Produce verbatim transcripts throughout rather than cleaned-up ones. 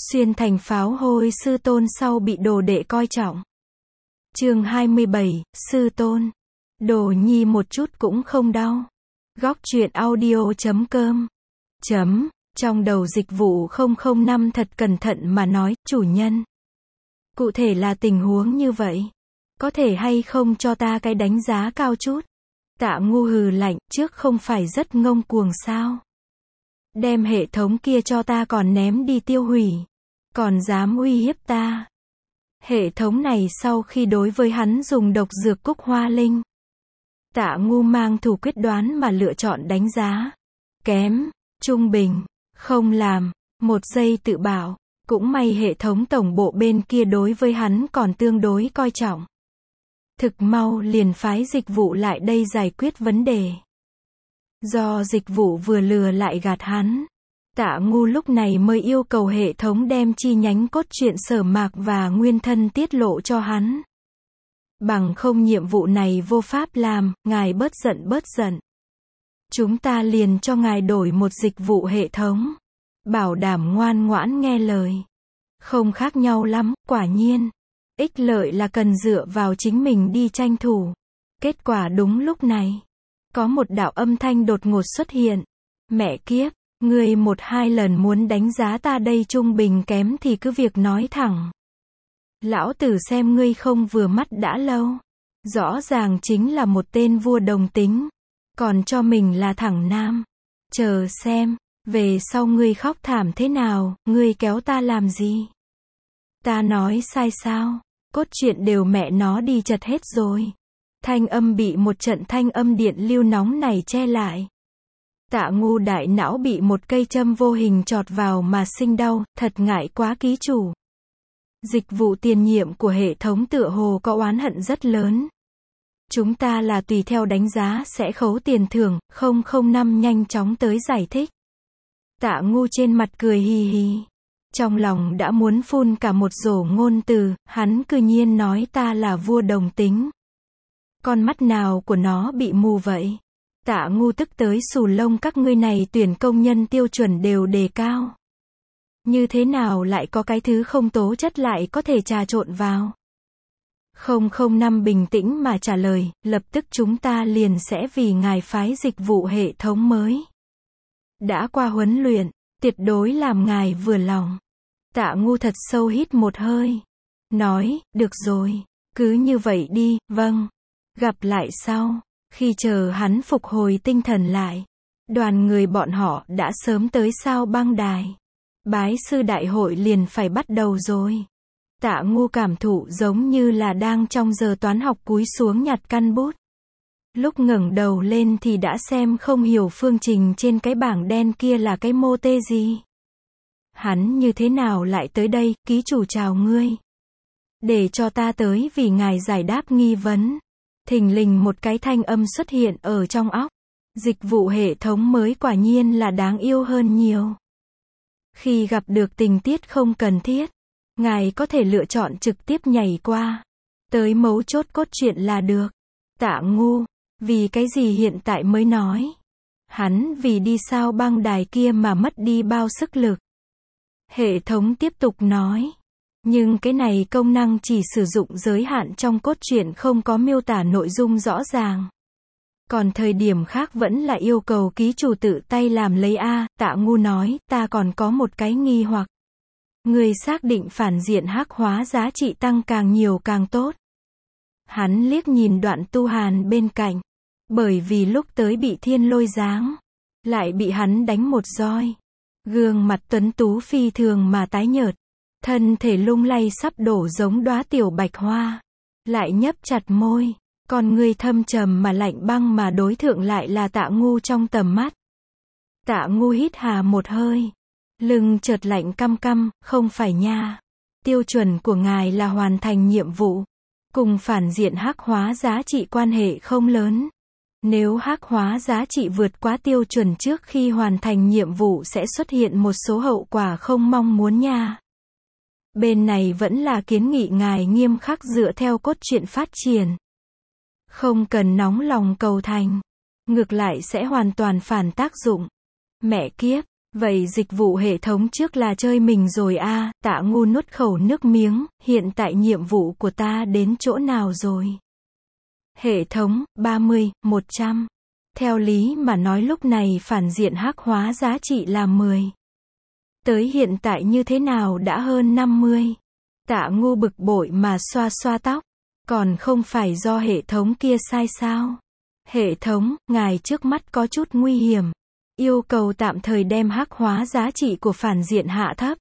Xuyên thành pháo hôi sư tôn sau bị đồ đệ coi trọng. Chương hai mươi bảy, sư tôn. Đồ nhi một chút cũng không đau. Góc truyện audio chấm com. Chấm, trong đầu dịch vụ không không năm thật cẩn thận mà nói, chủ nhân. Cụ thể là tình huống như vậy. Có thể hay không cho ta cái đánh giá cao chút? Tạ Ngu hừ lạnh, trước không phải rất ngông cuồng sao? Đem hệ thống kia cho ta còn ném đi tiêu hủy. Còn dám uy hiếp ta. Hệ thống này sau khi đối với hắn dùng độc dược cúc hoa linh. Tạ Ngu mang thủ quyết đoán mà lựa chọn đánh giá. Kém, trung bình, không làm, một giây tự bảo. Cũng may hệ thống tổng bộ bên kia đối với hắn còn tương đối coi trọng. Thực mau liền phái dịch vụ lại đây giải quyết vấn đề. Do dịch vụ vừa lừa lại gạt hắn. Tạ Ngu lúc này mới yêu cầu hệ thống đem chi nhánh cốt truyện Sở Mạc và nguyên thân tiết lộ cho hắn. Bằng không nhiệm vụ này vô pháp làm, ngài bớt giận bớt giận. Chúng ta liền cho ngài đổi một dịch vụ hệ thống. Bảo đảm ngoan ngoãn nghe lời. Không khác nhau lắm, quả nhiên. Ích lợi là cần dựa vào chính mình đi tranh thủ. Kết quả đúng lúc này. Có một đạo âm thanh đột ngột xuất hiện. Mẹ kiếp, ngươi một hai lần muốn đánh giá ta đây trung bình kém thì cứ việc nói thẳng. Lão tử xem ngươi không vừa mắt đã lâu. Rõ ràng chính là một tên vua đồng tính. Còn cho mình là thẳng nam. Chờ xem, về sau ngươi khóc thảm thế nào, ngươi kéo ta làm gì? Ta nói sai sao? Cốt truyện đều mẹ nó đi chật hết rồi. Thanh âm bị một trận thanh âm điện lưu nóng này che lại. Tạ Ngu đại não bị một cây châm vô hình chọt vào mà sinh đau, thật ngại quá ký chủ. Dịch vụ tiền nhiệm của hệ thống tựa hồ có oán hận rất lớn. Chúng ta là tùy theo đánh giá sẽ khấu tiền thưởng, không không năm nhanh chóng tới giải thích. Tạ Ngu trên mặt cười hì hì. Trong lòng đã muốn phun cả một rổ ngôn từ, hắn cư nhiên nói ta là vua đồng tính. Con mắt nào của nó bị mù vậy? Tạ Ngu tức tới xù lông, các ngươi này tuyển công nhân tiêu chuẩn đều đề cao. Như thế nào lại có cái thứ không tố chất lại có thể trà trộn vào? không không năm bình tĩnh mà trả lời, lập tức chúng ta liền sẽ vì ngài phái dịch vụ hệ thống mới. Đã qua huấn luyện, tuyệt đối làm ngài vừa lòng. Tạ Ngu thật sâu hít một hơi. Nói, được rồi, cứ như vậy đi, vâng. Gặp lại sau. Khi chờ hắn phục hồi tinh thần lại. Đoàn người bọn họ đã sớm tới Sao Băng Đài. Bái sư đại hội liền phải bắt đầu rồi. Tạ Ngu cảm thụ giống như là đang trong giờ toán học cúi xuống nhặt căn bút. Lúc ngẩng đầu lên thì đã xem không hiểu phương trình trên cái bảng đen kia là cái mô tê gì. Hắn như thế nào lại tới đây, ký chủ chào ngươi. Để cho ta tới vì ngài giải đáp nghi vấn. Thình lình một cái thanh âm xuất hiện ở trong óc. Dịch vụ hệ thống mới quả nhiên là đáng yêu hơn nhiều. Khi gặp được tình tiết không cần thiết, ngài có thể lựa chọn trực tiếp nhảy qua. Tới mấu chốt cốt truyện là được. Tạ Ngu, vì cái gì hiện tại mới nói? Hắn vì đi Sao Băng Đài kia mà mất đi bao sức lực. Hệ thống tiếp tục nói. Nhưng cái này công năng chỉ sử dụng giới hạn trong cốt truyện, không có miêu tả nội dung rõ ràng. Còn thời điểm khác vẫn là yêu cầu ký chủ tự tay làm lấy a. Tạ Ngu nói, ta còn có một cái nghi hoặc. Người xác định phản diện hắc hóa giá trị tăng càng nhiều càng tốt. Hắn liếc nhìn Đoạn Tu Hàn bên cạnh. Bởi vì lúc tới bị thiên lôi giáng. Lại bị hắn đánh một roi. Gương mặt tuấn tú phi thường mà tái nhợt. Thân thể lung lay sắp đổ giống đóa tiểu bạch hoa. Lại nhấp chặt môi. Con người thâm trầm mà lạnh băng mà đối thượng lại là Tạ Ngu trong tầm mắt. Tạ Ngu hít hà một hơi. Lưng chợt lạnh căm căm, không phải nha. Tiêu chuẩn của ngài là hoàn thành nhiệm vụ. Cùng phản diện hắc hóa giá trị quan hệ không lớn. Nếu hắc hóa giá trị vượt quá tiêu chuẩn trước khi hoàn thành nhiệm vụ sẽ xuất hiện một số hậu quả không mong muốn nha. Bên này vẫn là kiến nghị ngài nghiêm khắc dựa theo cốt truyện phát triển. Không cần nóng lòng cầu thành. Ngược lại sẽ hoàn toàn phản tác dụng. Mẹ kiếp, Vậy dịch vụ hệ thống trước là chơi mình rồi a, Tạ Ngu nuốt khẩu nước miếng, hiện tại nhiệm vụ của ta đến chỗ nào rồi? Hệ thống, ba mươi, một trăm. Theo lý mà nói lúc này phản diện hắc hóa giá trị là mười. Tới hiện tại như thế nào đã hơn năm mươi. Tạ Ngu bực bội mà xoa xoa tóc. Còn không phải do hệ thống kia sai sao? Hệ thống, ngài trước mắt có chút nguy hiểm. Yêu cầu tạm thời đem hắc hóa giá trị của phản diện hạ thấp.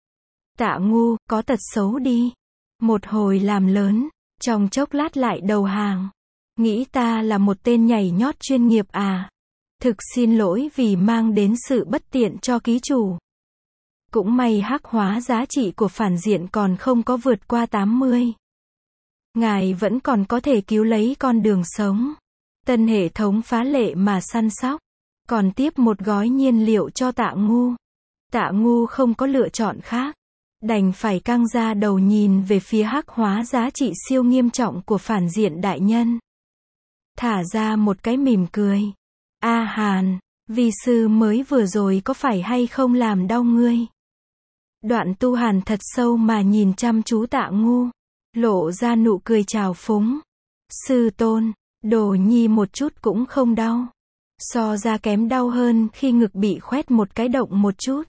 Tạ Ngu, có tật xấu đi. Một hồi làm lớn, trong chốc lát lại đầu hàng. Nghĩ ta là một tên nhảy nhót chuyên nghiệp à? Thực xin lỗi vì mang đến sự bất tiện cho ký chủ. Cũng may hắc hóa giá trị của phản diện còn không có vượt qua tám mươi. Ngài vẫn còn có thể cứu lấy con đường sống. Tân hệ thống phá lệ mà săn sóc. Còn tiếp một gói nhiên liệu cho Tạ Ngu. Tạ Ngu không có lựa chọn khác. Đành phải căng ra đầu nhìn về phía hắc hóa giá trị siêu nghiêm trọng của phản diện đại nhân. Thả ra một cái mỉm cười. A Hàn, vi sư mới vừa rồi có phải hay không làm đau ngươi? Đoạn Tu Hàn thật sâu mà nhìn chăm chú Tạ Ngu. Lộ ra nụ cười trào phúng. Sư tôn, đồ nhi một chút cũng không đau. So ra kém đau hơn khi ngực bị khoét một cái động một chút.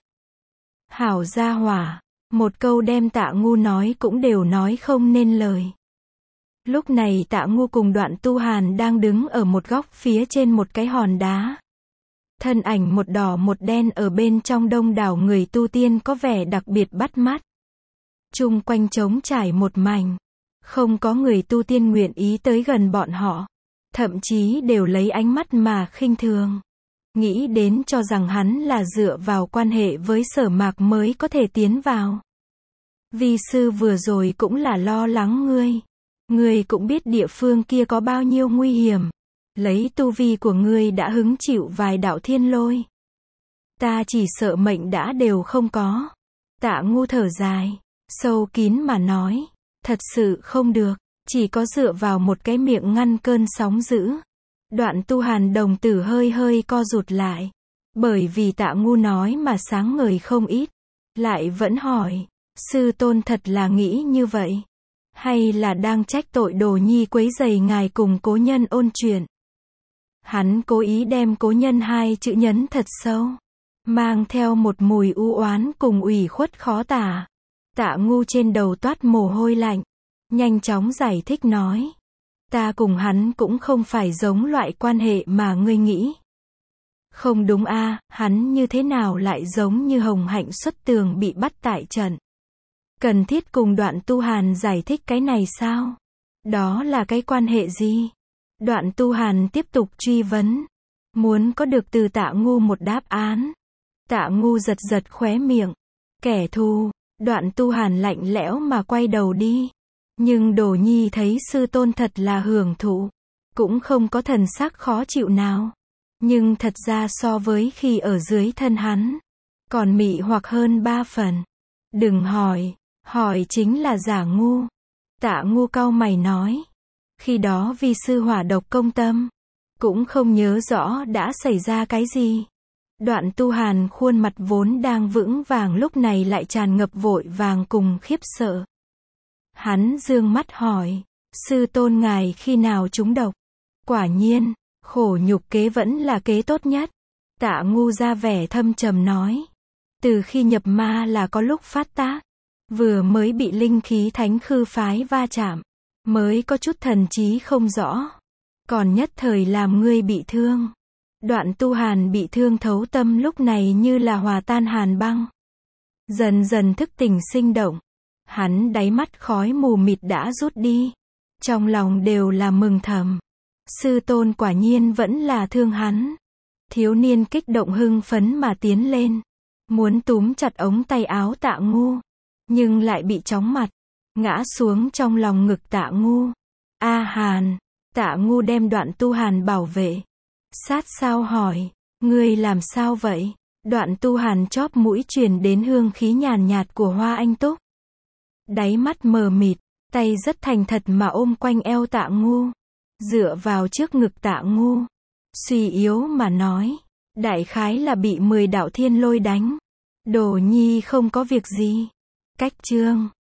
Hảo gia hỏa, một câu đem Tạ Ngu nói cũng đều nói không nên lời. Lúc này Tạ Ngu cùng Đoạn Tu Hàn đang đứng ở một góc phía trên một cái hòn đá. Thân ảnh một đỏ một đen ở bên trong đông đảo người tu tiên có vẻ đặc biệt bắt mắt. Chung quanh trống trải một mảnh. Không có người tu tiên nguyện ý tới gần bọn họ. Thậm chí đều lấy ánh mắt mà khinh thường. Nghĩ đến cho rằng hắn là dựa vào quan hệ với Sở Mạc mới có thể tiến vào. Vi sư vừa rồi cũng là lo lắng ngươi. Ngươi cũng biết địa phương kia có bao nhiêu nguy hiểm. Lấy tu vi của ngươi đã hứng chịu vài đạo thiên lôi. Ta chỉ sợ mệnh đã đều không có. Tạ Ngu thở dài, sâu kín mà nói. Thật sự không được, chỉ có dựa vào một cái miệng ngăn cơn sóng dữ. Đoạn Tu Hàn đồng tử hơi hơi co rụt lại. Bởi vì Tạ Ngu nói mà sáng ngời không ít. Lại vẫn hỏi, sư tôn thật là nghĩ như vậy? Hay là đang trách tội đồ nhi quấy rầy ngài cùng cố nhân ôn chuyện? Hắn cố ý đem cố nhân hai chữ nhấn thật sâu. Mang theo một mùi u oán cùng ủy khuất khó tả. Tạ Ngu trên đầu toát mồ hôi lạnh. Nhanh chóng giải thích nói. Ta cùng hắn cũng không phải giống loại quan hệ mà ngươi nghĩ. Không đúng a, hắn như thế nào lại giống như Hồng Hạnh xuất tường bị bắt tại trận. Cần thiết cùng Đoạn Tu Hàn giải thích cái này sao? Đó là cái quan hệ gì? Đoạn Tu Hàn tiếp tục truy vấn. Muốn có được từ Tạ Ngu một đáp án. Tạ Ngu giật giật khóe miệng. Kẻ thù. Đoạn Tu Hàn lạnh lẽo mà quay đầu đi. Nhưng Đồ Nhi thấy sư tôn thật là hưởng thụ. Cũng không có thần sắc khó chịu nào. Nhưng thật ra so với khi ở dưới thân hắn. Còn mị hoặc hơn ba phần. Đừng hỏi. Hỏi chính là giả ngu. Tạ Ngu cau mày nói. Khi đó vi sư hỏa độc công tâm. Cũng không nhớ rõ đã xảy ra cái gì. Đoạn Tu Hàn khuôn mặt vốn đang vững vàng lúc này lại tràn ngập vội vàng cùng khiếp sợ. Hắn dương mắt hỏi. Sư tôn ngài khi nào trúng độc? Quả nhiên, khổ nhục kế vẫn là kế tốt nhất. Tạ Ngu ra vẻ thâm trầm nói. Từ khi nhập ma là có lúc phát tác. Vừa mới bị linh khí thánh khư phái va chạm. Mới có chút thần trí không rõ. Còn nhất thời làm ngươi bị thương. Đoạn Tu Hàn bị thương thấu tâm lúc này như là hòa tan hàn băng. Dần dần thức tỉnh sinh động. Hắn đáy mắt khói mù mịt đã rút đi. Trong lòng đều là mừng thầm. Sư tôn quả nhiên vẫn là thương hắn. Thiếu niên kích động hưng phấn mà tiến lên. Muốn túm chặt ống tay áo Tạ Ngu. Nhưng lại bị chóng mặt. Ngã xuống trong lòng ngực Tạ Ngu. A Hàn. Tạ Ngu đem Đoạn Tu Hàn bảo vệ. Sát sao hỏi. Ngươi làm sao vậy? Đoạn Tu Hàn chóp mũi truyền đến hương khí nhàn nhạt của hoa anh túc. Đáy mắt mờ mịt. Tay rất thành thật mà ôm quanh eo Tạ Ngu. Dựa vào trước ngực Tạ Ngu. Suy yếu mà nói. Đại khái là bị mười đạo thiên lôi đánh. Đồ nhi không có việc gì. Cách chương